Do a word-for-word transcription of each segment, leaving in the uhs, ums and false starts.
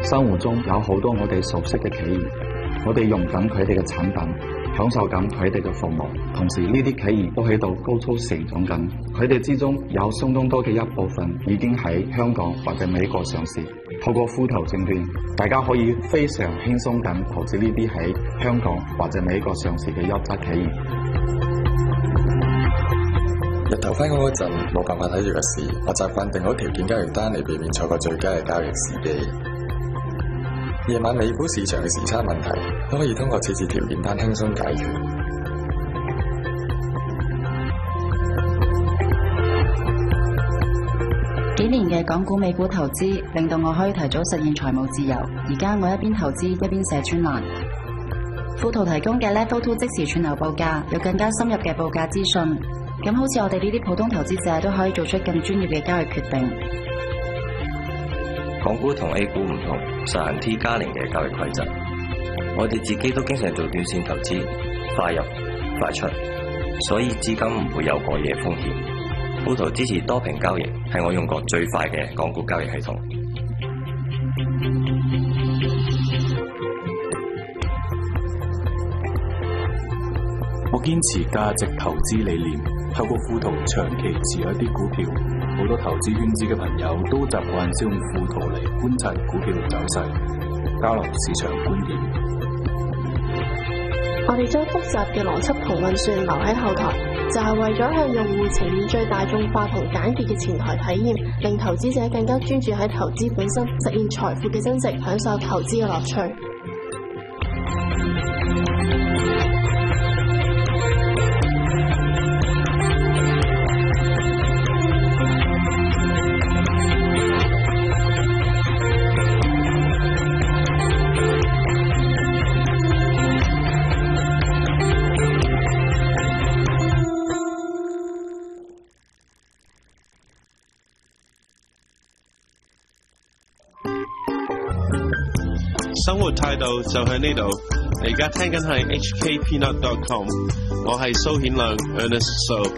生活中有好多我哋熟悉嘅企業，我哋用緊佢哋嘅產品，享受緊佢哋嘅服務，同時呢啲企業都喺度高速成長緊，佢哋之中有相當多嘅一部分已經喺香港或者美國上市。透過富途證券，大家可以非常輕鬆咁投資呢啲喺香港或者美國上市嘅優質企業。 日頭返工嗰陣冇辦法睇住個市，我習慣定好條件交易單嚟避免錯過最佳嘅交易時機。夜晚美股市場嘅時差問題都可以通過設置條件單輕鬆解決。 幾年嘅港股美股投資令到我可以提早實現財務自由。而家我一邊投資一邊寫專欄。富途提供嘅 Level Two 即時串流報價，有更加深入嘅報價資訊。咁好似我哋呢啲普通投資者都可以做出更專業嘅交易決定。 港股同 A 股唔同，實行 T 加零嘅交易規則。我哋自己都經常做短線投資，快入快出，所以資金唔會有過夜風險。富途支持多屏交易，係我用過最快嘅港股交易系統。 我堅持價值投資理念，透過富途長期持有一啲股票。好多投資圈子嘅朋友都習慣使用富途嚟觀察股票走勢，交流市場觀點。 我哋將複雜嘅邏輯同運算留喺後台，就係為咗向用戶呈現最大眾化同簡潔嘅前台體驗，令投資者更加專注喺投資本身，實現財富嘅增值，享受投資嘅樂趣。 生活態度就喺呢度。你而家聽緊係 H K Peanut dot com， 我係蘇顯亮 Ernest So。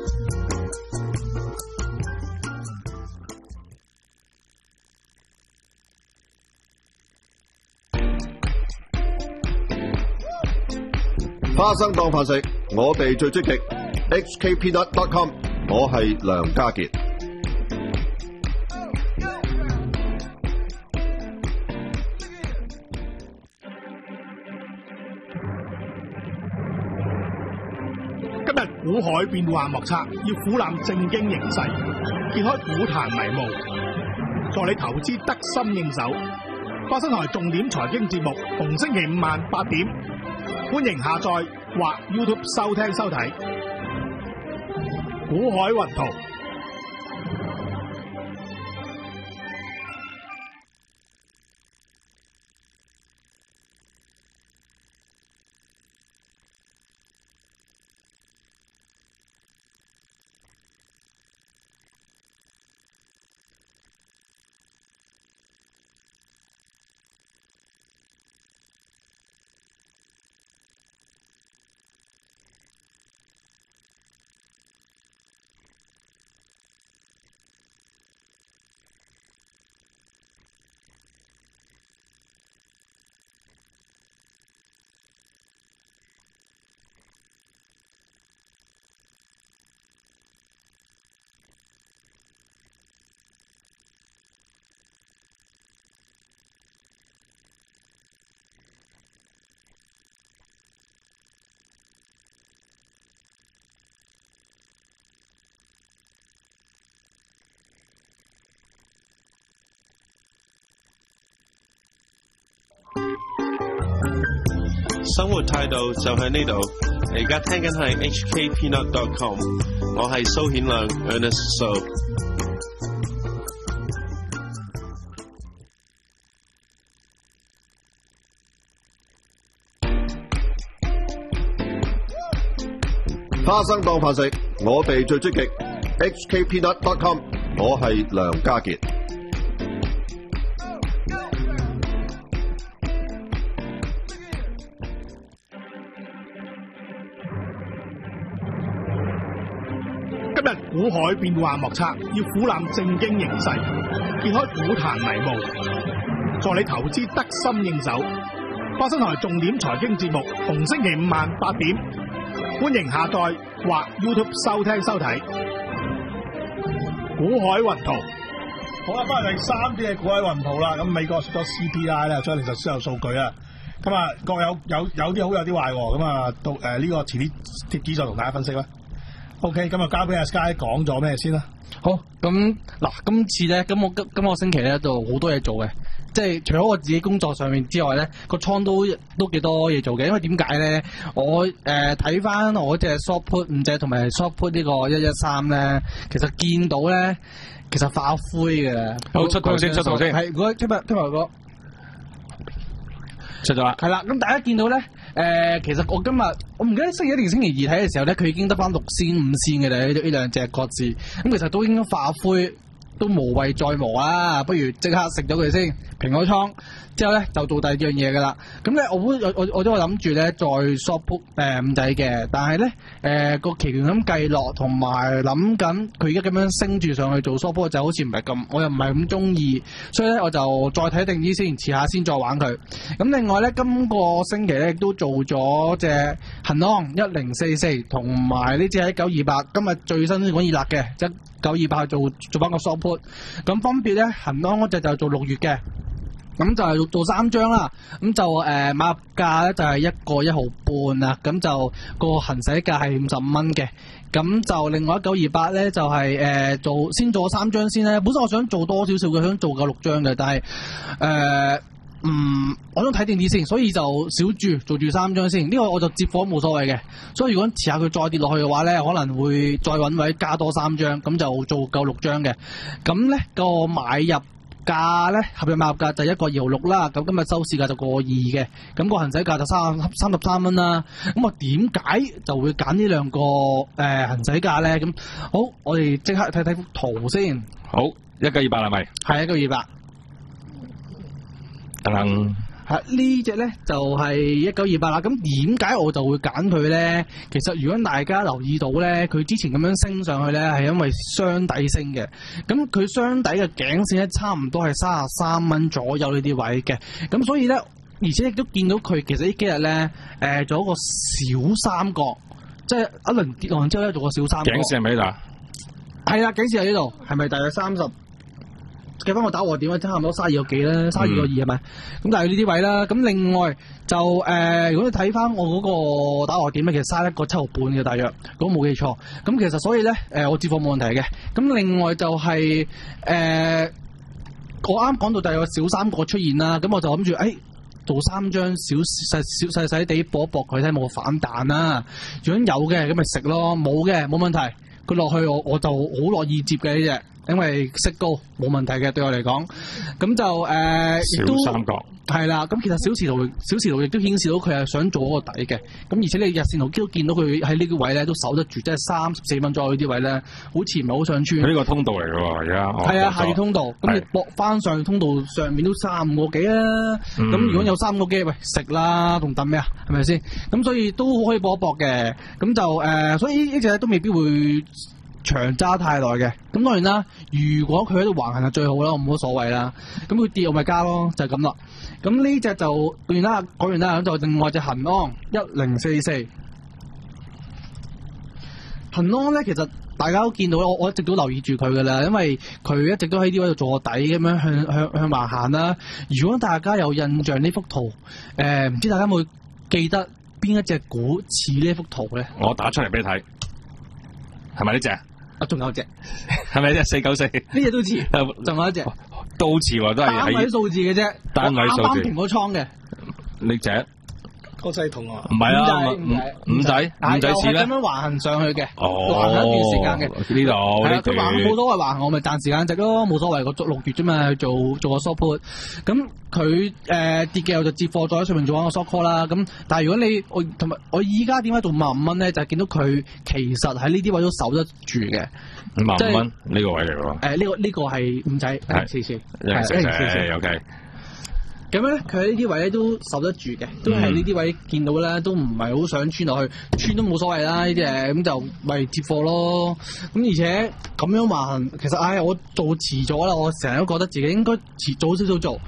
花生當飯食，我哋最積極。H K Peanut dot com， 我係梁家傑。 今日股海變幻莫測，要俯瞰正經形勢，揭開股壇迷霧，助你投資得心應手。花生台重點財經節目，逢星期五晚八點，歡迎下載或 YouTube 收聽收睇。股海雲圖。 生活態度就喺呢度。你而家聽緊係 H K Peanut dot com， 我係蘇顯亮 Ernest So。 花生當飯食，我哋最積極。H K Peanut dot com， 我係梁家傑。 今日股海變幻莫測，要俯瞰正經形勢，揭開股壇迷霧， 助你投資得心應手。花生台重點財經節目，逢星期五晚八點，歡迎下載或 YouTube 收聽收睇。股海雲圖，好啦，翻嚟第三啲嘅股海雲圖啦。咁美國出咗 C P I 咧，出零售銷售數據啦。咁啊，各有有有啲好，有啲壞喎。咁啊，到誒呢個遲啲貼紙再同大家分析啦。OK，咁啊交俾阿 Sky 講咗咩先啦？ 好，咁嗱，今次咧，咁我今今個星期咧就好多嘢做嘅，即係除咗我自己工作上面之外咧，個倉都都幾多嘢做嘅。因為點解咧？我誒睇翻我隻 short put 五隻同埋 short put 呢個一一三咧，其實見到咧，其實化灰嘅。 好，出圖先，出圖先。 係，如果聽日聽日個出咗啦。 係啦，咁大家見到咧。誒、呃，其實我今日我唔記得星期一定星期二睇嘅時候咧，佢已經得翻六仙五仙嘅啦，呢呢兩隻各自，咁其實都已經化灰，都無謂再磨啦，不如即刻食咗佢先，平咗倉之後咧就做第二樣嘢噶啦。咁咧我我我我都係諗住咧再 short put 誒五仔嘅，但係咧誒個期權咁計落，同埋諗緊佢而家咁樣升住上去做 short put 就好似唔係咁，我又唔係咁中意，所以咧我就再睇定啲先，遲下先再玩佢。咁另外咧今個星期咧亦都做咗隻恒安一零四四，同埋呢隻喺九二八，今日最新鮮滾熱辣嘅一九二八做做翻個 short put， 咁分別咧恒安嗰隻就做六月嘅。咁就係做三張啦，咁就誒買入價咧就係一個一毫半啦，咁就個行使價係五十五蚊嘅，咁就另外一九二八咧就係、是、誒、呃、做先做三張先咧，本身我想做多少少嘅，想做夠六張嘅，但係誒、呃、嗯我想睇定啲先，所以就少注做住三張先，呢、這個我就接貨冇所謂嘅，所以如果遲下佢再跌落去嘅話咧，可能會再揾位加多三張，咁就做夠六張嘅，咁咧個買入價咧合約買入價就一個二毫六啦，咁今日收市價就個二嘅，咁個行使價就三三十三蚊啦。咁我點解就會揀呢兩個誒、呃、行使價咧？咁好，我哋即刻睇睇幅圖先。 好，一九二八係咪？ 係一九二八。 等等。 係呢隻咧就係一九二八啦。咁點解我就會揀佢咧？其實如果大家留意到咧，佢之前咁樣升上去咧，係因為雙底升嘅。咁佢雙底嘅頸線咧，差唔多係三十三蚊左右呢啲位嘅。咁所以咧，而且亦都見到佢其實呢幾日咧，誒、呃、做一個小三角，即係一輪跌落之後咧，做個小三角。 頸線係咪呢度啊？ 係啦，頸線喺呢度，係咪大約三十？計翻我打和點啊，差唔多卅二個幾啦，卅二個二係咪？咁但係呢啲位啦，咁另外就誒、呃，如果你睇翻我嗰個打和點咧，其實卅一個七毫半嘅大約，如果冇記錯。咁其實所以咧，誒、呃、我接貨冇問題嘅。咁另外就係、是、誒、呃，我啱講到第二個小三角出現啦，咁我就諗住誒做三張小細小細細地搏一搏佢睇有冇反彈啦。如果有嘅咁咪食咯，冇嘅冇問題。佢落去我我就好樂意接嘅呢隻。因為息高冇問題嘅，對我嚟講，咁就誒亦都小三角係啦。咁其實小時圖小時圖亦都顯示到佢係想做嗰個底嘅。咁而且你日線圖都見到佢喺呢個位咧都守得住，即係三十四蚊左右呢啲位咧，好似唔係好想穿。 佢呢個通道嚟嘅喎，而家係啊，下跌通道。咁你搏翻上通道上面都三五個幾啦。咁、嗯、如果有三個幾，喂食啦，同等咩啊？係咪先？咁所以都可以搏一搏嘅。咁就誒、呃，所以呢隻都未必會長揸太耐嘅，咁當然啦。如果佢喺度橫行就最好啦，我冇乜所謂啦。咁佢跌我咪加咯，就係咁啦。咁呢隻就講完啦，講完啦，咁就另外隻恒安一零四四。恒安咧，其實大家都見到我我一直都留意住佢噶啦，因為佢一直都喺呢位度做個底咁樣向向向橫行啦。如果大家有印象呢幅圖，誒、呃、唔知大家有冇記得邊一隻股似呢幅圖咧？ 我打出嚟俾你睇，係咪呢隻？ 啊，仲有一隻， 係咪呢隻四九四？ 呢隻都似，仲有一隻， 都似喎，都係單位數字嘅啫， 單位數字。啱啱平咗倉嘅呢隻。 國際銅啊， 唔係啊，五五仔五仔似咧，咁樣橫行上去嘅，橫行一段時間嘅。呢度係啊，佢橫冇所謂橫行，我咪賺時間值咯，冇所謂個足六月啫嘛，去做做個 short put。咁佢誒跌嘅我就接貨，再喺上面做翻個 short call 啦。咁但係如果你我同埋我依家點解做五十五蚊咧？就係見到佢其實喺呢啲位都守得住嘅。 五十五蚊呢個位嚟喎。誒呢個呢個係五仔一零四四， 一零四四 OK。 咁樣咧，佢喺呢啲位咧都守得住嘅，都係呢啲位見到咧，都唔係好想穿落去，穿都冇所謂啦。呢啲誒咁就咪接貨咯。咁而且咁樣話，其實唉、哎，我做遲咗啦，我成日都覺得自己應該遲早少少做，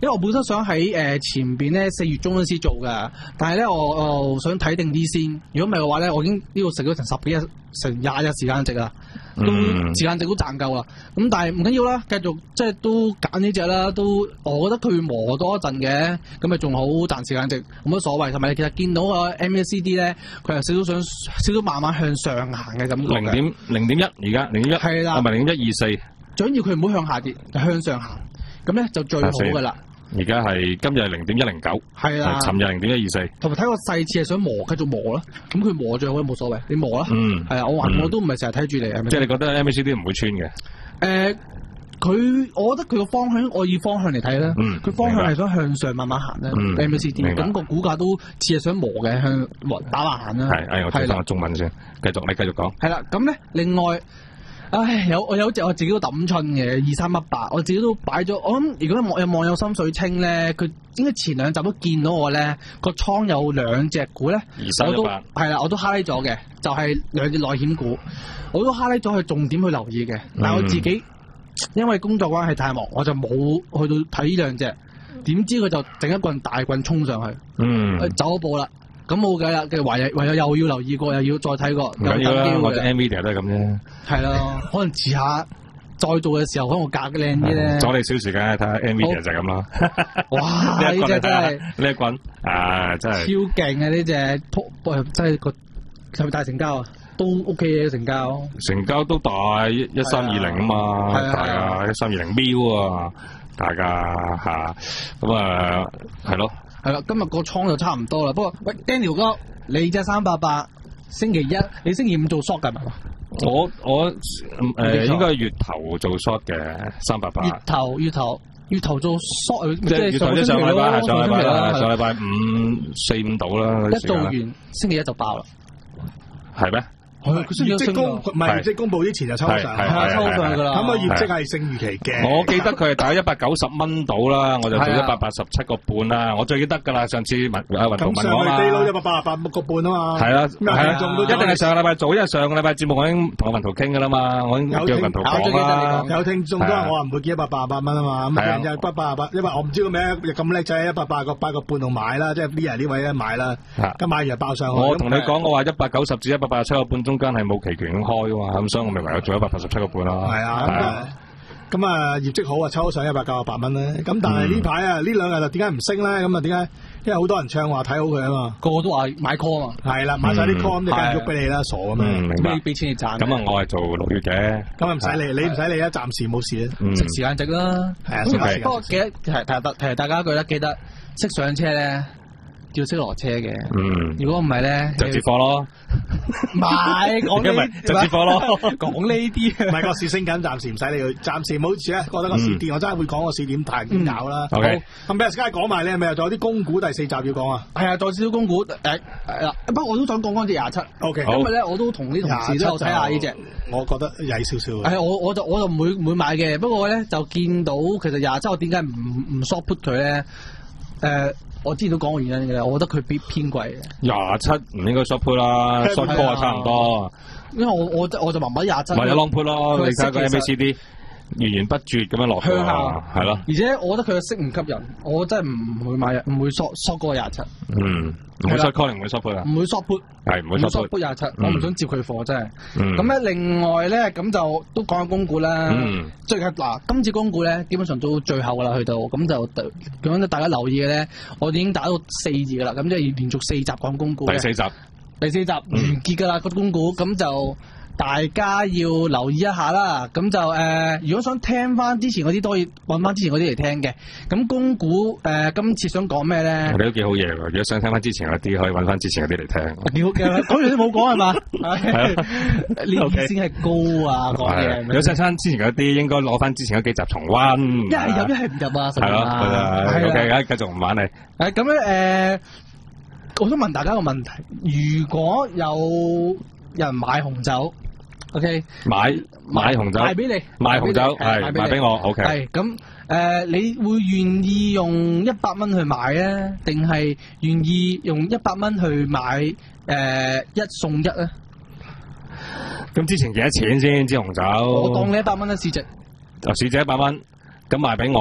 因為我本身想喺誒、呃、前邊咧四月中嗰陣時做㗎，但係咧我我想睇定啲先。如果唔係嘅話咧，我已經呢度食咗成十幾日、成廿日時間值啦，都、嗯、時間值都賺夠啦。咁但係唔緊要啦，繼續即係都揀呢隻啦。都我覺得佢磨多一陣嘅，咁咪仲好賺時間值，冇乜所謂。同埋其實見到個 M A C D 咧，佢係少少想少少慢慢向上行嘅感覺。 零點零點一而家零點一係啦，係咪零點一二四？最緊要佢唔好向下跌，向上行，咁咧就最好噶啦。而家係今日係零點一零九，係啦，尋日零點一二四。同埋睇個細次係想磨，繼續磨啦。咁佢磨最好都冇所謂，你磨啦。嗯，係啊，我話我都唔係成日睇住你，係咪？即係你覺得 M A C D 唔會穿嘅？誒，佢我覺得佢個方向，我以方向嚟睇咧，嗯，佢方向係想向上慢慢行咧。嗯 M A C D 咁個股價都似係想磨嘅，向打橫行啦。係，誒，我睇翻個中文先，繼續你繼續講。係啦，咁咧另外。唉，有我有隻我自己都抌春嘅二三一八，我自己都擺咗。我諗如果有網友心水清咧，佢應該前兩集都見到我咧個倉有兩隻股咧，二三一八係啦，我都 highlight 咗嘅，就係、是、兩隻內險股，我都 highlight 咗，去重點去留意嘅。但係我自己、嗯、因為工作關係太忙，我就冇去到睇呢兩隻。點知佢就整一棍大棍衝上去，嗯，走咗步啦。咁冇計啦，嘅唯有唯有又要留意過，又要再睇過。唔緊要啦，我隻 Nvidia 都係咁啫。係咯，可能遲下再做嘅時候，可能我價靚啲咧。阻你少時間睇下 Nvidia 就係咁啦。哇！呢隻真係呢一棍啊，真係超勁啊！呢隻撲真係個係咪大成交啊？都 OK 嘅成交。成交都大一一三二零啊嘛，大啊一三二零秒啊，大㗎嚇。咁啊係咯。係啦，今日個倉就差唔多啦。不過，喂 Daniel 哥，你隻三八八星期一，你星期五做 short 㗎嘛？我我誒、呃、應該係月頭做 short 嘅三八八。月頭月頭月頭做 short， 即係月頭即上禮拜，上禮拜啦，上禮拜五四五到啦。一做完星期一就爆啦，係咩？業績公唔係業績公佈之前就抽上，係啊抽上㗎啦。咁個業績係勝預期嘅。我記得佢係打一百九十蚊到啦，我就做一百八十七個半啦。我最記得㗎啦，上次問阿雲圖問我嘛。咁上去低咯，一百八十八個半啊嘛。係啦，係啊，一定係上個禮拜做，因為上個禮拜節目我已經同阿雲圖傾㗎啦嘛，我已經叫雲圖講啦。有聽眾都話我話唔會見一百八十八蚊啊嘛，咁人就一百八十八，因為我唔知個名咁叻仔，一百八十個八個半度買啦，即係呢日呢位咧買啦，咁買完就爆上去。我同你講，我話一百九十至一百八十七個半中間係冇期權開㗎嘛，咁所以我咪唯有做一百八十七個半啦。係啊，咁啊業績好啊，抽上一百九十八蚊咧。咁但係呢排啊呢兩日就點解唔升咧？咁啊點解？因為好多人唱話睇好佢啊嘛，個個都話買 call 啊嘛。係啦，買晒啲 call 咁就梗係喐俾你啦，傻咁樣。明白。俾錢你賺。咁啊，我係做六月嘅。咁啊唔使理，你唔使理啊，暫時冇事啊。食時間值啦。係啊，不過記得提提提大家一句啦，記得識上車咧。要識落車嘅，嗯，如果唔係咧，就接貨咯。唔係講呢啲，就接貨咯。講呢啲，唔係個市升緊，暫時唔使你去，暫時唔好似咧，覺得個市跌，我真係會講個市點睇點搞啦。好，咁俾阿 Sky 講埋，你係咪又仲有啲供股第四集要講啊？係啊，再少少供股誒係啦，不過我都想講翻隻廿七。O K，因為咧我都同啲同事都有睇下呢隻，我覺得曳少少。係我我就我就唔會唔會買嘅，不過咧就見到其實廿七我點解唔唔 short put 佢咧？誒。我之前都講過原因嘅，我覺得佢偏偏貴嘅。廿七唔應該 short put 啦 ，short call 啊差唔多。因為我我我就麻麻廿七。咪有 long put 咯，你睇下個 M A C D 源源不絕咁樣落去啊，係咯。而且我覺得佢嘅息唔吸引，我真係唔會買，唔會 short short 過廿七。嗯，唔會 short call 定唔會 short put 啊？唔會 short put，係唔會 short put 廿七，我唔想接佢貨真係。咁咧另外咧咁就都講下供股啦。最近嗱今次供股咧基本上都最後噶啦，去到咁就咁樣大家留意嘅咧，我哋已經打到四字噶啦，咁即係連續四集講供股。第四集，第四集完結噶啦個供股，咁就。大家要留意一下啦，咁就誒、呃，如果想聽翻之前嗰啲，都可以揾翻之前嗰啲嚟聽嘅。咁供股誒、呃，今次想講咩咧？我哋都幾好嘢喎！如果想聽翻之前嗰啲，可以揾翻之前嗰啲嚟聽。幾好嘅，講完都冇講係嘛？係呢啲先係高啊！講嘢。如果想聽之前嗰啲，應該攞翻之前嗰幾集重溫。一係入，一係唔入啊！係咯，係 OK，而家繼續唔玩你。誒咁咧誒，我想問大家個問題：如果有人買紅酒 ，OK， 買買紅酒，賣俾你，賣紅酒係賣俾我 ，OK，係咁誒，你會願意用一百蚊去買咧，定係願意用一百蚊去買誒、呃、一送一咧？咁之前幾多錢先支紅酒？我當你一百蚊嘅市值，就市值一百蚊，咁賣俾我，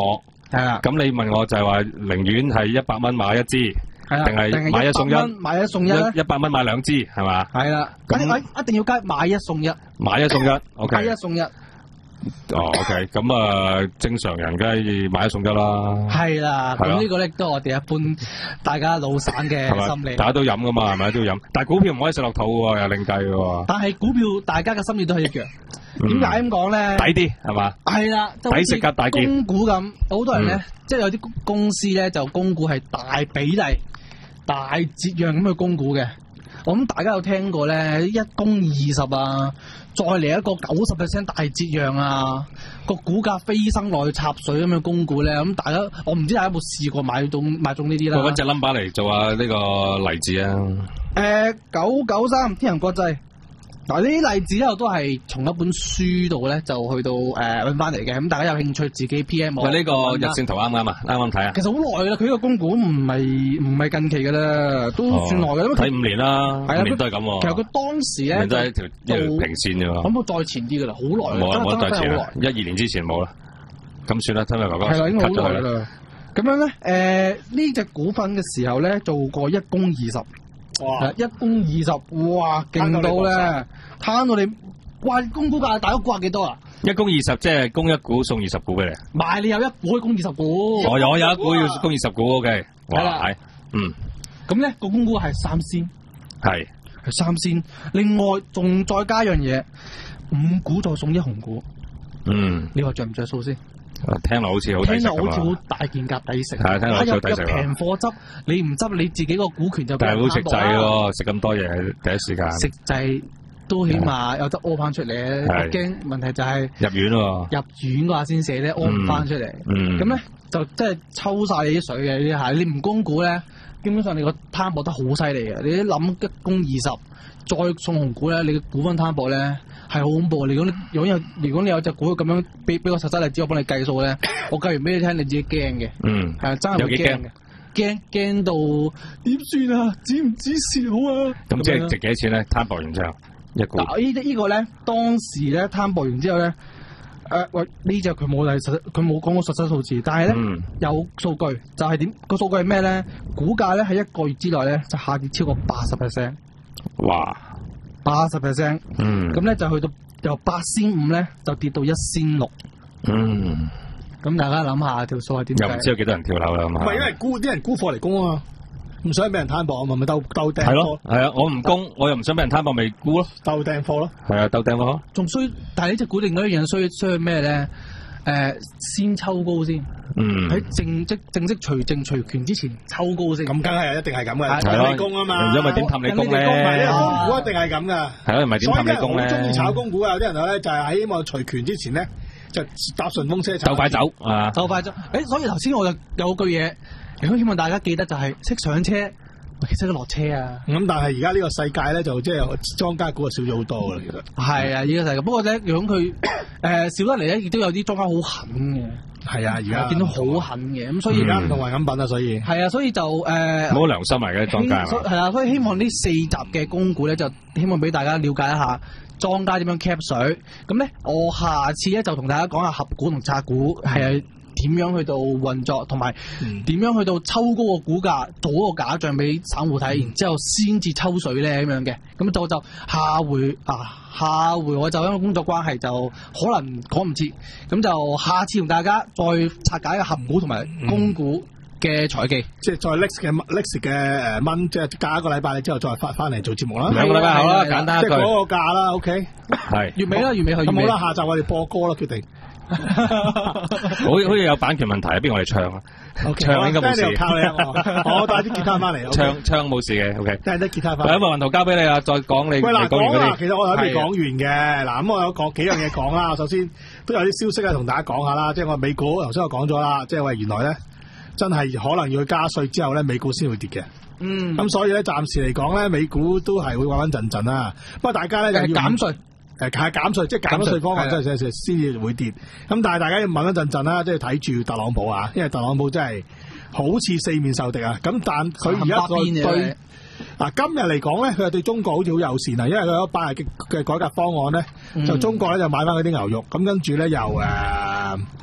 係啦。 咁你問我就係話，寧願係一百蚊買一支。定係買一送一， 買一送一咧， 一百蚊買兩支係嘛？ 係啦，咁一定要加買一送一， 買一送一 ，OK， 買一送一。 哦 ，OK， 咁啊，正常人梗係買一送一啦。 係啦，咁呢個咧都係我哋一般大家老散嘅心理。 大家都飲噶嘛，係咪都要飲？但係股票唔可以食落肚喎，又另計喎。 但係股票大家嘅心理都係一樣。點解咁講咧？ 抵啲係嘛？ 係啦， 抵食夾大件。 供股咁，好多人咧，即係有啲公司咧就供股係大比例。大折讓咁去供股嘅，我諗大家有聽過咧，一供二十啊，再嚟一個九十 percent 大折讓啊，個股價飛升落去插水咁樣供股咧，咁大家我唔知大家有冇試過買到買中呢啲啦。 我揾隻 number 嚟做下呢個例子啊。 誒，九九三天人國際。嗱，呢啲例子咧都係從一本書度咧就去到誒揾翻嚟嘅，咁大家有興趣自己 P M 我。 喂，呢個日線圖啱唔啱啊？啱唔啱睇啊？ 其實好耐啦，佢呢個供股唔係唔係近期噶啦，都算耐噶啦。 睇五年啦，五年都係咁。 其實佢當時咧都係一條一條平線啫喎。 可唔可以再前啲噶啦？好耐。 冇冇再前啦，一二年之前冇啦。咁算啦，真係哥哥。 係啦，已經好耐啦。咁樣咧，誒呢隻股份嘅時候咧做過一供二十。哇！一供二十，哇，勁到咧，攤到你，哇！供股價大家估下幾多啊？ 一供二十，即係供一股送二十股俾你。 買你有一股可以供二十股。 我有我有一股要供二十股 ，OK。 係啦， 嗯。 咁咧個供股係三仙。 係。 係三仙，另外仲再加樣嘢，五股再送一紅股。 嗯。 你話着唔着數先？ 聽落好似好抵食， 聽落好似好大件夾抵食。 係聽落好似好抵食。 平貨執，你唔執你自己個股權就俾人攤薄啦。但係好食滯喎， 食咁多嘢第一時間。 食滯都起碼有得屙翻出嚟。我驚問題就係入院喎。 入院嘅話先寫咧，屙唔翻出嚟。 嗯。 咁咧就即係抽晒你啲水嘅呢啲係，你唔供股咧，基本上你個攤薄得好犀利嘅。你一諗一供二十，再送紅股咧，你嘅股份攤薄咧。係好恐怖！如果你如果有如果你有隻股咁樣俾俾個實質例子，我幫你計數咧，我計完俾你聽，你自己驚嘅。 嗯， 係真係會驚嘅，驚驚到點算啊？止唔止蝕好啊？ 咁即係值幾多錢咧？攤薄完之後一股。 嗱，呢呢個咧，當時咧攤薄完之後咧，誒喂呢隻佢冇係實，佢冇講過實質數字，但係咧、嗯、有數據，就係點個數據係咩咧？股價咧喺一個月之內咧就下跌超過八十 percent。 哇！ 八十 percent， 嗯， 咁咧就去到由八仙五咧就跌到一仙六， 嗯， 咁大家諗下條數係點？ 又唔知有幾多人跳樓啦咁啊！ 唔係因為沽啲人沽貨嚟供啊嘛，唔想俾人攤薄啊嘛，咪鬥鬥掟貨。 係咯，係啊，我唔供，我又唔想俾人攤薄，咪沽咯， 鬥掟貨咯。 係啊，鬥掟貨。 仲需，但係呢隻股另外一樣需需要咩咧？誒、呃，先抽高先， 嗯， 喺正即正式除淨除權之前抽高先， 咁梗係一定係咁嘅， 係你供啊嘛， 因為點氹你供咧？ 供股一定係咁噶， 係咯，唔係點氹你供咧？ 所以好中意炒供股啊！有啲人咧就係喺希望除權之前咧就搭順風車， 就快走啊！ 就快走。誒，所以頭先我就有句嘢，如果希望大家記得就係識上車。其實都落車啊！ 咁、嗯、但係而家呢個世界咧，就即係莊家股就少咗好多啦。其實係啊，呢、這個世界。不過咧，如果佢誒少得嚟咧，亦都有啲莊家好狠嘅。 係啊，而家見到好狠嘅，咁所以而家唔同壞飲品啊，所以係啊，所以就誒冇、呃、良心嚟嘅莊家。 係啊，所以希望呢四集嘅供股咧，就希望俾大家了解一下莊家點樣 cap 水。咁咧，我下次咧就同大家講下合股同拆股係。嗯點樣去到運作，同埋點樣去到抽高個股價，做個假象俾散戶睇，然之後先至抽水咧咁樣嘅。咁就就下回啊，下回我就因為工作關係就可能講唔切，咁就下次同大家再拆解個合股同埋供股嘅財技， 即係再 next 嘅 next 嘅誒蚊，即係隔一個禮拜之後再翻翻嚟做節目啦。 兩個禮拜好啦，簡單一句。 即係嗰個價啦 ，OK。 係。 月尾啦，月尾去。 咁好啦，下集我哋播歌啦，決定。 好好似有版權問題啊，邊我哋唱啊？ Okay, 唱應該冇事。 靠你啊！我我帶啲吉他翻嚟。 Okay. 唱唱冇事嘅，OK。 帶啲吉他翻嚟。 咁啊，雲圖交俾你啊，再講你。 喂嗱，講啦，其實我係未講完嘅。嗱，咁的我有講幾樣嘢講啦。首先都有啲消息啊，同大家講下啦。即係我美股頭先我講咗啦，即係喂原來咧真係可能要加稅之後咧，美股先會跌嘅。 嗯。咁所以咧，暫時嚟講咧，美股都係會穩穩陣陣啦。不過大家咧就要減稅。 誒係減稅，即係減咗稅方案，即係先先至會跌。咁但係大家要問一陣陣啦，即係睇住特朗普啊，因為特朗普真係好似四面受敵啊。咁但佢而家對嗱今日嚟講咧，佢係對中國好似好友善啊，因為佢有一班嘅嘅改革方案咧，嗯、就中國咧就買翻嗰啲牛肉，咁跟住咧又誒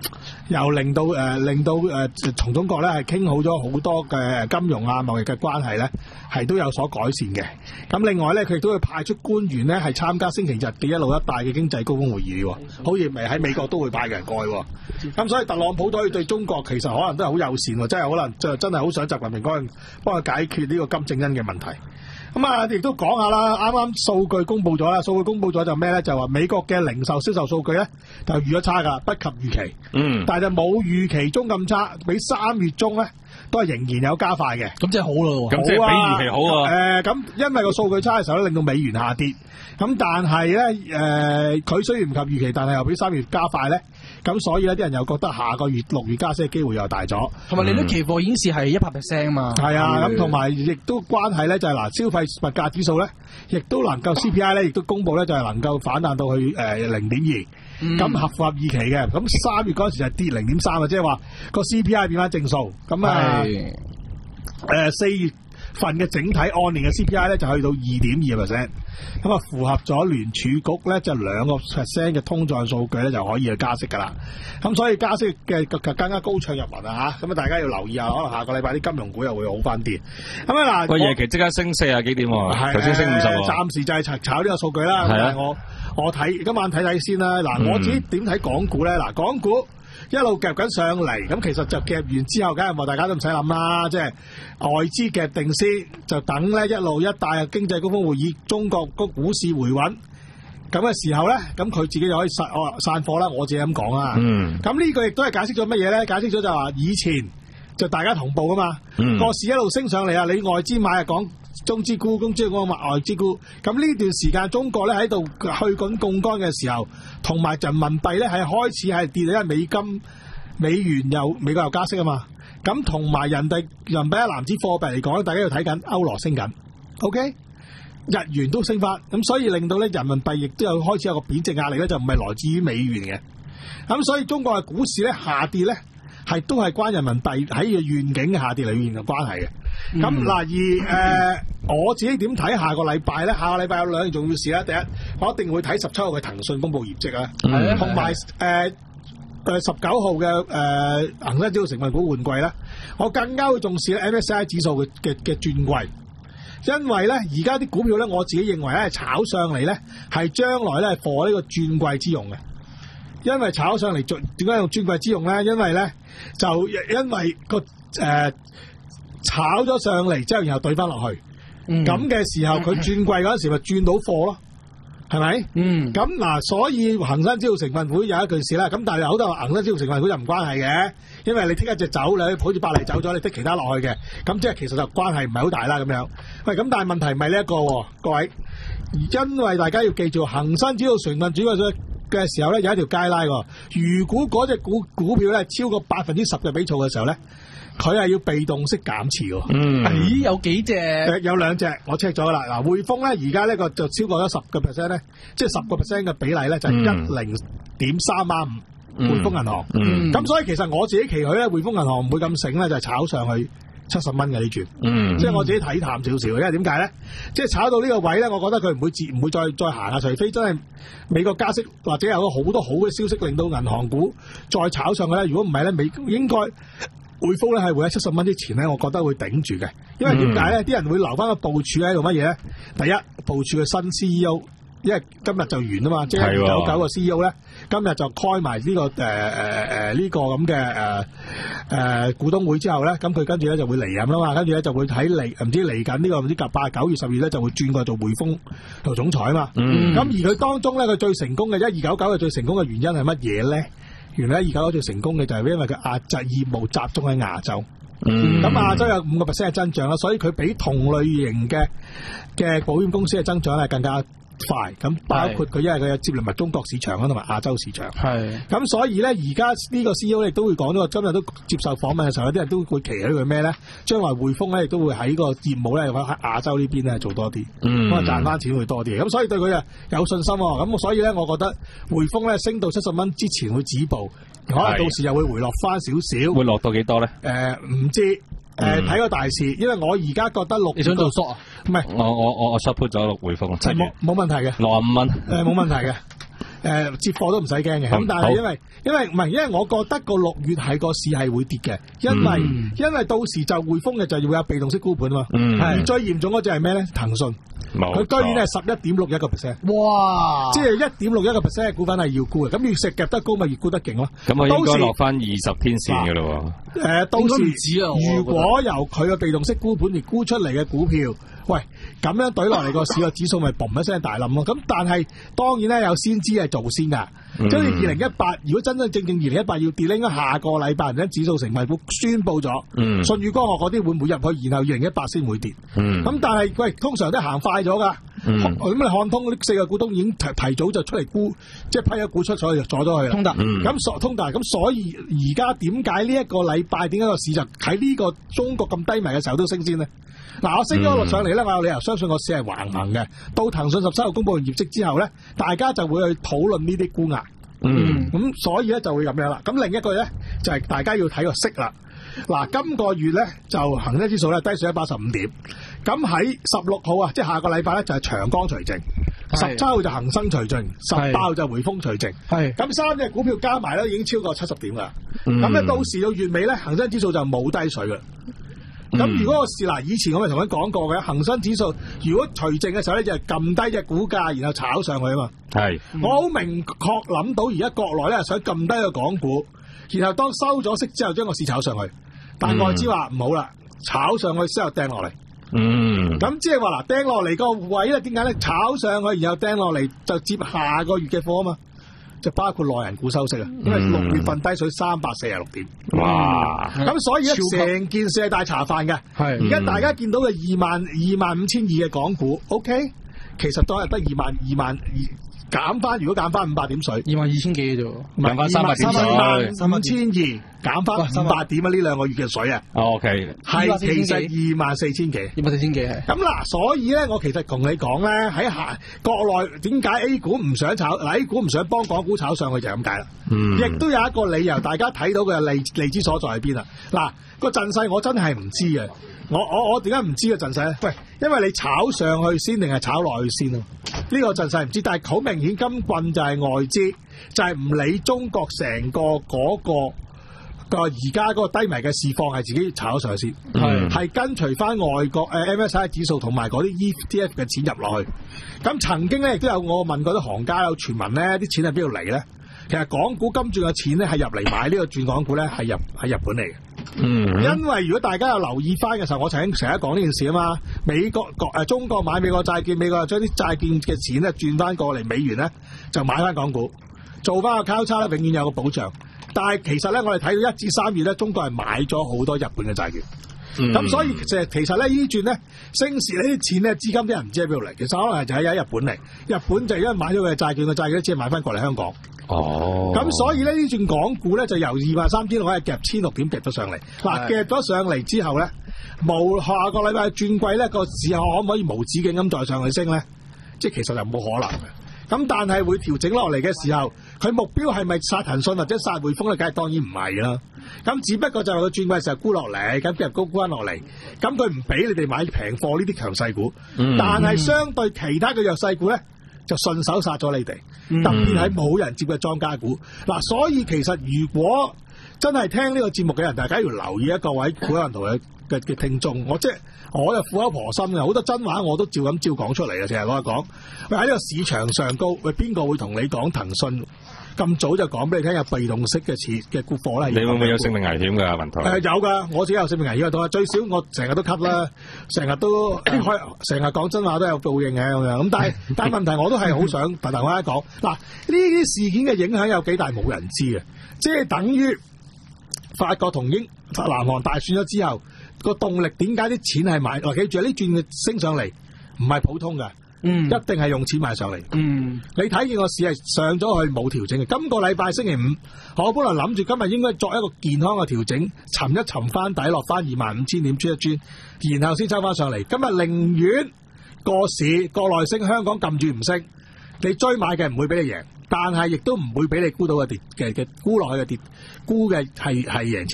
又令到誒、呃、令到誒同、呃、中國咧係傾好咗好多嘅金融啊貿易嘅關係咧，係都有所改善嘅。咁另外咧，佢亦都會派出官員咧係參加星期日嘅一路一帶嘅經濟高峰會議喎，好似咪喺美國都會派人過去喎。咁所以特朗普對對中國其實可能都係好友善喎，真係可能就真係好想習近平嗰陣幫佢解決呢個金正恩嘅問題。咁啊，亦都講下啦，啱啱數據公布咗啦，數據公布咗就咩咧？就話美國嘅零售銷售數據咧就預咗差㗎，不及預期。嗯。但係就冇預期中咁差，比三月中咧都係仍然有加快嘅。 咁即係好咯喎。 咁即係比預期好啊。 誒，咁、呃、因為個數據差嘅時候咧，令到美元下跌。咁但係咧，誒、呃，佢雖然唔及預期，但係又比三月加快咧。咁所以咧，啲人又覺得下個月六月加息嘅機會又大咗， 同埋你啲期貨顯示係一百 percent 嘛。 係啊，咁同埋亦都關係咧，就係、是、嗱消費物價指數咧，亦都能夠 C P I 咧，亦都公布咧，就係能夠反彈到去誒零點二，咁合乎合預期嘅。咁三月嗰陣時就跌零點三啊，即係話個 C P I 變翻正數。咁啊，誒四月份嘅整體按年嘅 C P I 咧就去到二點二 percent。咁啊，符合咗聯儲局咧就兩個 percent 嘅通脹數據咧就可以去加息噶啦。咁所以加息嘅更加高唱入雲啊嚇！咁啊，大家要留意下，可能下個禮拜啲金融股又會好翻啲。咁啊嗱， 個夜期即刻升四啊幾點喎？頭先升五十喎。 暫時就係炒炒呢個數據啦。係啊，我我睇今晚睇睇先啦。嗱、嗯，我自己點睇港股咧？嗱，港股一路夾緊上嚟，咁其實就夾完之後，梗係話大家都唔使諗啦，即係外資夾定先，就等咧一路一帶嘅經濟高峰會議，中國個股市回穩，咁嘅時候咧，咁佢自己就可以散哦散貨啦。我自己咁講啊。嗯。咁呢個亦都係解釋咗乜嘢咧？解釋咗就話以前就大家同步噶嘛，個、嗯、市一路升上嚟啊，你外資買啊講中資沽，中資講話外資沽。咁呢段時間中國咧喺度去緊槓桿嘅時候，同埋人民幣咧係開始係跌，因為美金、美元又美國又加息啊嘛。咁同埋人哋人民幣一籃子貨幣嚟講，大家要睇緊歐羅升緊 ，OK？ 日元都升翻，咁所以令到咧人民幣亦都有開始有個貶值壓力咧，就唔係來自於美元嘅。咁所以中國嘅股市咧下跌咧，係都係關人民幣喺個願景嘅下跌裏面嘅關係嘅。咁、嗯、嗱而誒、呃，我自己點睇下個禮拜咧？下個禮拜有兩樣重要事啦。第一，我一定會睇十七號嘅騰訊公佈業績啊，同埋誒誒十九號嘅誒恒生指數成分股換季啦。我更加會重視咧 M S C I 指數嘅嘅嘅轉季。因為咧，而家啲股票咧，我自己認為咧，炒上嚟咧，係將來咧，係貨呢個轉季之用嘅。因為炒上嚟做點解用轉季之用咧？因為咧，就因為個誒、呃、炒咗上嚟之後，然後對翻落去，咁、嗯、嘅時候，佢轉季嗰陣時咪轉到貨咯，係咪？嗯。咁嗱，所以恒生指數成分股有一件事啦。咁但係好多恒生指數成分股就唔關係嘅。因為你剔一隻走，你好似百麗走咗，你剔其他落去嘅，咁即係其實就關係唔係好大啦咁樣。喂，咁但係問題唔係呢一個喎，各位，因為大家要記住，恒生指數成分主嘅嘅時候咧有一條街拉喎。如果嗰隻股股票咧超過百分之十嘅比重嘅時候咧，佢係要被動式減持喎。 嗯。咦？有幾隻？ 有兩隻，我 check 咗噶啦。嗱，匯豐咧而家呢個就超過咗十個 percent 咧，即係十個 percent 嘅比例咧就係一零點三孖五。匯豐銀行，咁、嗯、所以其實我自己期許咧，匯豐銀行唔會咁醒咧，就係、是、炒上去七十蚊嘅呢轉，即係我自己睇淡少少，因為點解咧？即、就、係、是、炒到呢個位咧，我覺得佢唔會唔會再再行啊，除非真係美國加息或者有好多好嘅消息令到銀行股再炒上去咧。如果唔係咧，美應該匯豐咧係會喺七十蚊之前咧，我覺得會頂住嘅。因為點解咧？啲、嗯、人會留翻個部署喺度乜嘢咧？第一，部署嘅新 C E O。因為今日就完啊嘛，即係一九九個 C E O 咧，今日就開埋呢、這個誒誒誒呢個咁嘅誒誒股東會之後咧，咁佢跟住咧就會離任啦嘛，跟住咧就會喺嚟唔知嚟緊呢個唔知夾八九月十月咧就會轉過做匯豐做總裁啊嘛。咁、嗯、而佢當中咧，佢最成功嘅一二九九嘅最成功嘅原因係乜嘢咧？原來一二九九最成功嘅就係因為佢亞洲業務集中喺亞洲。咁、嗯、亞洲有五個 percent 嘅增長啦，所以佢比同類型嘅嘅保險公司嘅增長係更加快，咁包括佢因為佢有接連埋中國市場啦，同埋亞洲市場。係，咁所以咧，而家呢個 C E O 亦都會講咗，今日都接受訪問嘅時候，有啲人都會期許佢咩咧？將來匯豐咧亦都會喺個業務咧喺亞洲呢邊咧做多啲，咁啊賺翻錢會多啲。咁所以對佢啊有信心喎。咁所以咧，我覺得匯豐咧升到七十蚊之前會止步，可能到時又會回落翻少少。會落到幾多咧？誒、呃，唔知。誒、嗯，睇個大市，因為我而家覺得六，你想做 short 啊？唔係，我我我我 short put 咗六匯豐，冇冇問題嘅，六十五蚊，誒、呃，冇問題嘅。誒、 誒接貨都唔使驚嘅。咁但係因為因為唔係，因為我覺得個六月係個市係會跌嘅，因為、嗯、因為到時就匯豐嘅就會有被動式沽盤啊嘛。嗯，係最嚴重嗰隻係咩咧？騰訊。佢居然係十一點六一個 percent， 哇！即係一點六一個 percent 嘅股份係要沽嘅，咁越食夾得高咪越沽得勁咯。 咁我應該落翻二十天線嘅咯喎。 誒，到時如果由佢嘅被動式沽盤而沽出嚟嘅股票，喂，咁樣懟落嚟個市個指數咪嘣一聲大冧咯。咁但係當然咧有先知係做先㗎，即係二零一八，如果真真正正二零一八要跌咧，應該下個禮拜人指數成分股宣佈咗，嗯、舜宇光學嗰啲會唔會入去，然後二零一八先會跌。咁、嗯、但係喂，通常都行快咗㗎。咁你漢通呢四個股東已經提提早就出嚟沽，即係批咗股出，所以就阻咗去啦。通達，咁所、嗯、通達，咁所以而家點解呢一個禮拜點解個市就喺呢個中國咁低迷嘅時候都升先呢？嗱，我升咗落上嚟咧，我有理由相信個市係橫行嘅。到騰訊十七號公佈完業績之後咧，大家就會去討論呢啲沽壓。嗯，咁所以咧就會咁樣啦。咁另一個咧就係、是、大家要睇個息啦。嗱，今個月咧就恒生指數咧低水一百一十五點。咁喺十六號啊，即係下個禮拜咧就係長江除淨，十七號就恒生除淨，十八號就匯豐除淨。係咁三隻股票加埋咧已經超過七十點啦。咁咧、嗯、到時到月尾咧，恒生指數就冇低水啦。咁、嗯、如果個市嗱，以前我咪同佢講過嘅，恒生指數如果除淨嘅時候咧，就係撳低隻股價，然後炒上去啊嘛。係，我好明確諗到而家國內咧想撳低個港股，然後當收咗息之後將個市炒上去，但外資話唔好啦，炒上去之後掟落嚟。嗯，咁即係話嗱，掟落嚟個位咧，點解咧？炒上去，然後掟落嚟就接下個月嘅貨啊嘛。就包括內人股收息啊，因為六月份低水三百四十六點，哇！咁、嗯、所以咧成件事係大茶飯嘅。係而家大家見到嘅二萬二萬五千二嘅港股 ，OK， 其實都係得二萬二萬二。減翻，如果減翻五百點水，二萬二千幾嘅啫，減翻三百點水，二萬五千二減翻五百點啊！呢兩個月嘅水啊、哦、，OK， 係其實二萬四千幾，二萬四千幾係。咁嗱，所以咧，我其實同你講咧，喺下國內點解 A 股唔想炒，嗱 A 股唔想幫港股炒上去就係咁解啦。嗯，亦都有一個理由，大家睇到嘅利利之所在喺邊啊？嗱，個陣勢我真係唔知嘅。我我我點解唔知個陣勢咧？喂，因為你炒上去先定係炒落去先咯？呢個陣勢唔知，但係好明顯金棍就係外資，就係唔理中國成個嗰個個而家嗰個低迷嘅市況係自己炒上去先，係係、嗯、跟隨翻外國誒 M S C I 指數同埋嗰啲 E T F 嘅錢入落去。咁曾經咧亦都有我問過啲行家有傳聞咧，啲錢喺邊度嚟咧？其實港股金轉嘅錢咧係入嚟買呢個轉港股咧係入係日本嚟嘅。嗯，因為如果大家有留意翻嘅時候，我曾經成日講呢件事啊嘛。美國國誒中國買美國債券，美國將啲債券嘅錢咧轉翻過嚟美元咧，就買翻港股，做翻個交叉咧，永遠有個保障。但係其實咧，我哋睇到一至三月咧，中國係買咗好多日本嘅債券。咁、嗯、所以其實其實咧呢轉咧升市呢啲錢咧資金啲人唔知喺邊度嚟，其實可能係就喺喺日本嚟。日本就因為買咗佢嘅債券，個債券只係買翻過嚟香港。哦，咁所以咧呢轉港股咧就由二萬三千六係夾千六點夾咗上嚟。嗱，夾咗上嚟之後咧，無下個禮拜轉季咧個市可唔可以無止境咁再上去升咧？即係其實就冇可能嘅。咁但係會調整落嚟嘅時候，佢目標係咪殺騰訊或者殺匯豐咧？梗係當然唔係啦。咁只不過就係佢轉季嘅時候沽落嚟，咁又高沽翻落嚟，咁佢唔俾你哋買平貨呢啲強勢股，嗯、但係相對其他嘅弱勢股咧，就順手殺咗你哋，嗯、特別係冇人接嘅莊家股。嗱，所以其實如果真係聽呢個節目嘅人，大家要留意一個位股人圖嘅嘅嘅聽眾，我即係我又苦口婆心嘅，好多真話我都照咁照講出嚟嘅，成日我講，喂喺呢個市場上高，喂邊個會同你講騰訊咁早就講俾你聽有被動式嘅持嘅股貨咧？你會唔會有性命危險㗎文圖？誒、呃、有㗎，我自己有性命危險嘅，最少我成日都咳啦，成日都開，成日講真話都有報應嘅咁樣。咁但係但係問題我都係好想同大家講，嗱呢啲事件嘅影響有幾大冇人知嘅，即係等於法國同英南韓大選咗之後。個動力點解啲錢係買？嗱，記住呢轉升上嚟唔係普通嘅，嗯，一定係用錢買上嚟。嗯，你睇見個市係上咗去冇調整嘅。今個禮拜星期五，我本來諗住今日應該作一個健康嘅調整，沉一沉翻底，落翻二萬五千點轉一轉，然後先抽翻上嚟。今日寧願個市國內升，香港撳住唔升，你追買嘅唔會俾你贏，但係亦都唔會俾你沽到嘅跌嘅嘅沽落去嘅跌，沽嘅係係贏錢。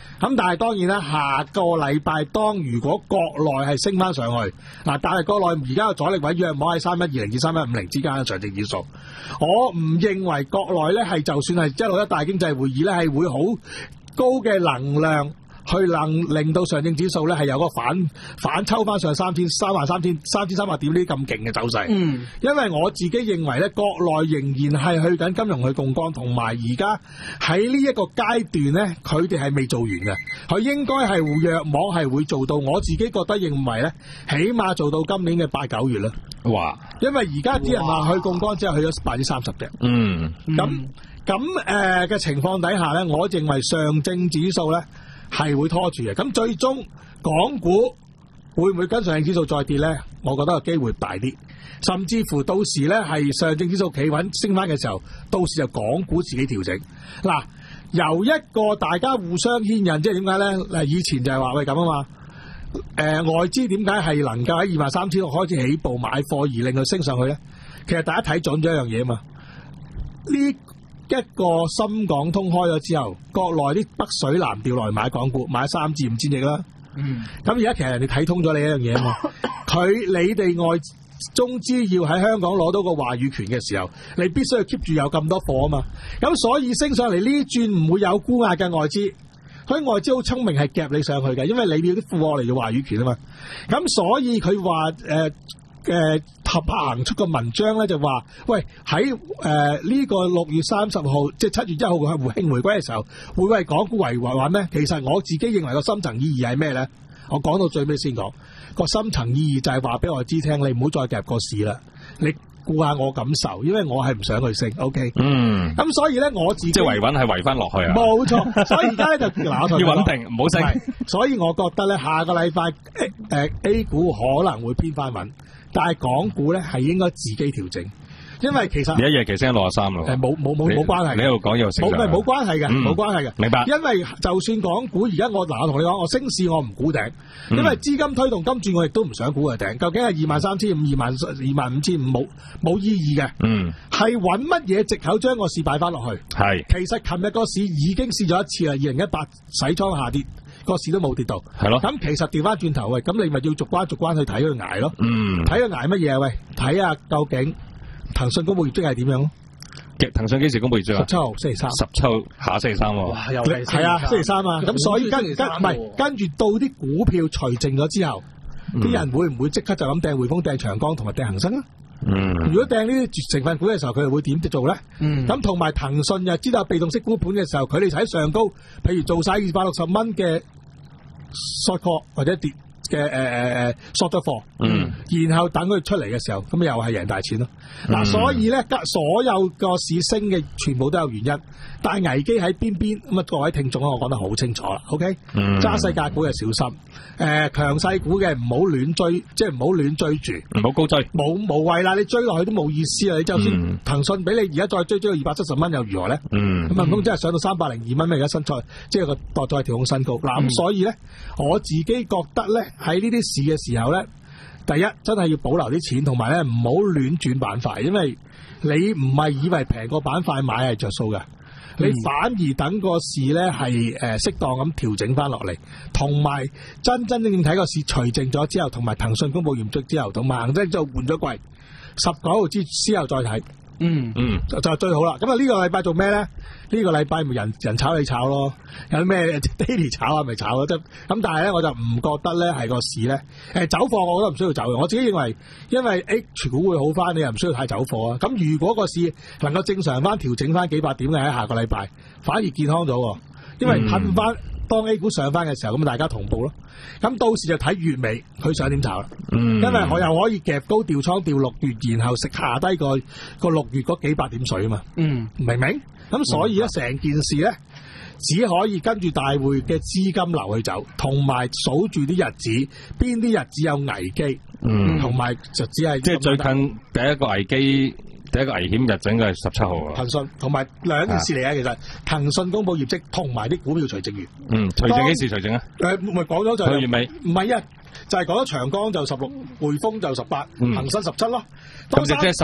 咁但係當然啦，下個禮拜當如果國內係升翻上去，嗱，但係國內而家嘅阻力位約摸喺三一二零至三一五零之間嘅上證指數，我唔認為國內咧係就算係一路一大經濟會議咧係會好高嘅能量。去能令到上證指數咧係有個反反抽翻上三千三萬三千三千三百點呢啲咁勁嘅走勢。嗯，因為我自己認為咧，國內仍然係去緊金融去槓桿，同埋而家喺呢一個階段咧，佢哋係未做完嘅，佢應該係約摸係會做到。我自己覺得認為咧，起碼做到今年嘅八九月啦。哇！因為而家啲人話去槓桿之後去咗百分之三十嘅。嗯，咁咁誒嘅情況底下咧，我認為上證指數咧係會拖住嘅，咁最終港股會唔會跟上證指數再跌呢？我覺得個機會大啲，甚至乎到時呢係上證指數企穩升翻嘅時候，到時就港股自己調整。嗱，由一個大家互相牽引，即係點解呢？以前就係話喂咁啊嘛，誒、呃、外資點解係能夠喺二萬三千六開始起步買貨而令佢升上去呢？其實大家睇準咗一樣嘢啊嘛，呢一個深港通開咗之後，國內啲北水南調來買港股，買三至五千億啦。嗯，咁而家其實人哋睇通咗你一樣嘢啊嘛，佢你哋外中資要喺香港攞到個話語權嘅時候，你必須要 keep 住有咁多貨啊嘛。咁所以升上嚟呢轉唔會有沽壓嘅外資，佢外資好聰明係夾你上去嘅，因為你要啲貨嚟嘅話語權啊嘛。咁所以佢話誒。誒合行出個文章咧，就話喂喺誒呢個六月三十號，即係七月一號嘅互慶回歸嘅時候，會為港股維穩咩？其實我自己認為個深層意義係咩咧？我講到最尾先講個深層意義就係話俾我知聽，你唔好再夾個市啦，你顧下我感受，因為我係唔想去升。O K， 嗯，咁所以咧我自己即係維穩係維翻落去啊， 冇錯。所以而家咧就嗱，我要穩定，唔好升。 所以我覺得咧下個禮拜誒 A 股可能會偏翻穩。但係港股咧係應該自己調整，因為其實你一夜期升六十三咯， 誒冇冇冇冇關係， 你喺度講又升， 冇冇關係嘅，冇、嗯、關係嘅， 明白？ 因為就算港股而家我嗱我同你講，我升市我唔估頂，因為資金推動金轉我亦都唔想估個頂，究竟係二萬三千五、二萬二萬五千五冇冇意義嘅，嗯，係揾乜嘢藉口將個市擺翻落去？係，其實琴日個市已經試咗一次啦，二零一八洗倉下跌。個市都冇跌到，係咯。咁其實調翻轉頭喂，咁你咪要逐關逐關去睇佢捱咯。嗯，睇佢捱乜嘢啊？喂，睇下究竟騰訊公佈業績係點樣咯？ 騰訊幾時公佈業績啊？ 十七號星期三。十七號下星期三喎。 哇，又係係啊，星期三啊。咁所以跟跟唔係跟住到啲股票除淨咗之後，啲、嗯、人會唔會即刻就咁掟匯豐、掟長江同埋掟恒生啊？嗯。如果掟呢啲成分股嘅時候，佢哋會點做咧？嗯。咁同埋騰訊又知道被動式沽盤嘅時候，佢哋喺上高，譬如做晒二百六十蚊嘅。short call 或者跌嘅誒誒誒 short 咗貨，嗯，然後等佢出嚟嘅時候，咁又係贏大錢咯。嗱、嗯，所以咧，所有個市升嘅全部都有原因，但係危機喺邊邊咁啊？各位聽眾我講得好清楚啦。OK，揸細價股嘅小心，誒強勢股嘅唔好亂追，即係唔好亂追住，唔好高追，冇無謂啦！你追落去都冇意思啊！你就算騰訊俾你而家再追追到二百七十蚊又如何咧？嗯，咁唔通真係上到三百零二蚊咩？而家新菜即係個代再調控新高。嗱、嗯，咁所以咧，我自己覺得咧喺呢啲市嘅時候咧，第一真係要保留啲錢，同埋咧唔好亂轉板塊，因為你唔係以為平個板塊買係着數嘅。你反而等個市咧係誒適當咁調整翻落嚟，同埋真真正正睇個市除淨咗之後，同埋騰訊公佈業績之後，同埋恒生就換咗季，十九號之之後再睇。嗯嗯，就就最好啦。咁啊呢個禮拜做咩咧？呢、呢個禮拜咪人人炒你炒咯，有啲咩 daily 炒啊咪炒咯。即咁，但係咧我就唔覺得咧係個市咧誒走貨，我覺得唔需要走嘅。我自己認為，因為 H 股會好翻，你又唔需要太走貨啊。咁如果個市能夠正常翻調整翻幾百點嘅喺下個禮拜，反而健康咗，因為噴翻。嗯當 A 股上翻嘅時候，咁大家同步咯。咁到時就睇月尾佢想點炒啦。嗯，因為我又可以夾高調倉調六月，然後食下低個個六月嗰幾百點水啊嘛。嗯，明唔明？咁所以咧，成件事咧，只可以跟住大會嘅資金流去走，同埋數住啲日子，邊啲日子有危機。嗯，同埋就只係即係最近第一個危機。第一個危險日就應該係十七號啊！騰訊同埋兩件事嚟啊，其實騰訊公佈業績同埋啲股票除淨完。嗯，除淨幾時除淨啊？誒，咪講咗就係月尾。唔係啊，就係講咗長江就十六，匯豐就十八，恒生十七咯。咁即係十六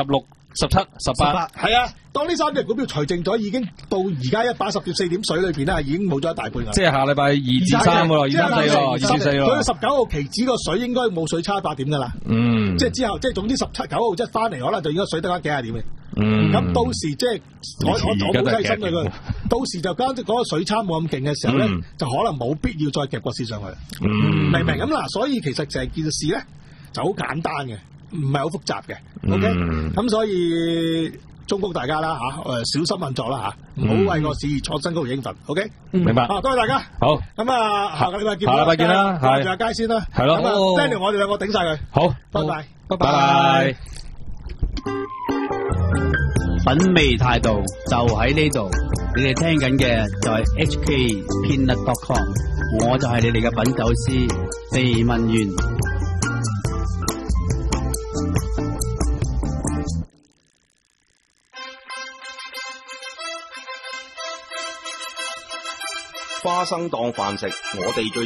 十七、十八， 係啊！當呢三隻股票除淨咗，已經到而家一百一十點四點水裏邊啦，已經冇咗一大半啦。 即係下禮拜二至三喎，二三四喎，二至四喎。 佢十九號期指個水應該冇水差一百點噶啦。 嗯。即係之後，即係總之十七九號即係翻嚟，可能就應該水得翻幾廿點嘅。 嗯。 咁到時即係我我我好細心嘅佢，到時就間嗰個水差冇咁勁嘅時候咧，嗯、就可能冇必要再夾個市上去。 嗯。 明唔明咁嗱？所以其實成件事咧就好簡單嘅。唔係好複雜嘅 ，OK，咁、嗯、所以忠告大家啦嚇，誒、啊、小心運作啦嚇，唔、啊、好為個市而創新高而興奮 ，OK， 明白， 啊多謝大家， 好， 咁啊下個禮拜見， 下禮拜見啦， 係，住下街先啦， 係咯， 咁啊 Daniel 我哋兩個頂晒佢， 好， 拜拜， 拜拜， 品味態度就喺呢度，你哋聽緊嘅就係 H K Peanut dot com， 我就係你哋嘅品酒師肥文員。 花生當飯食，我哋最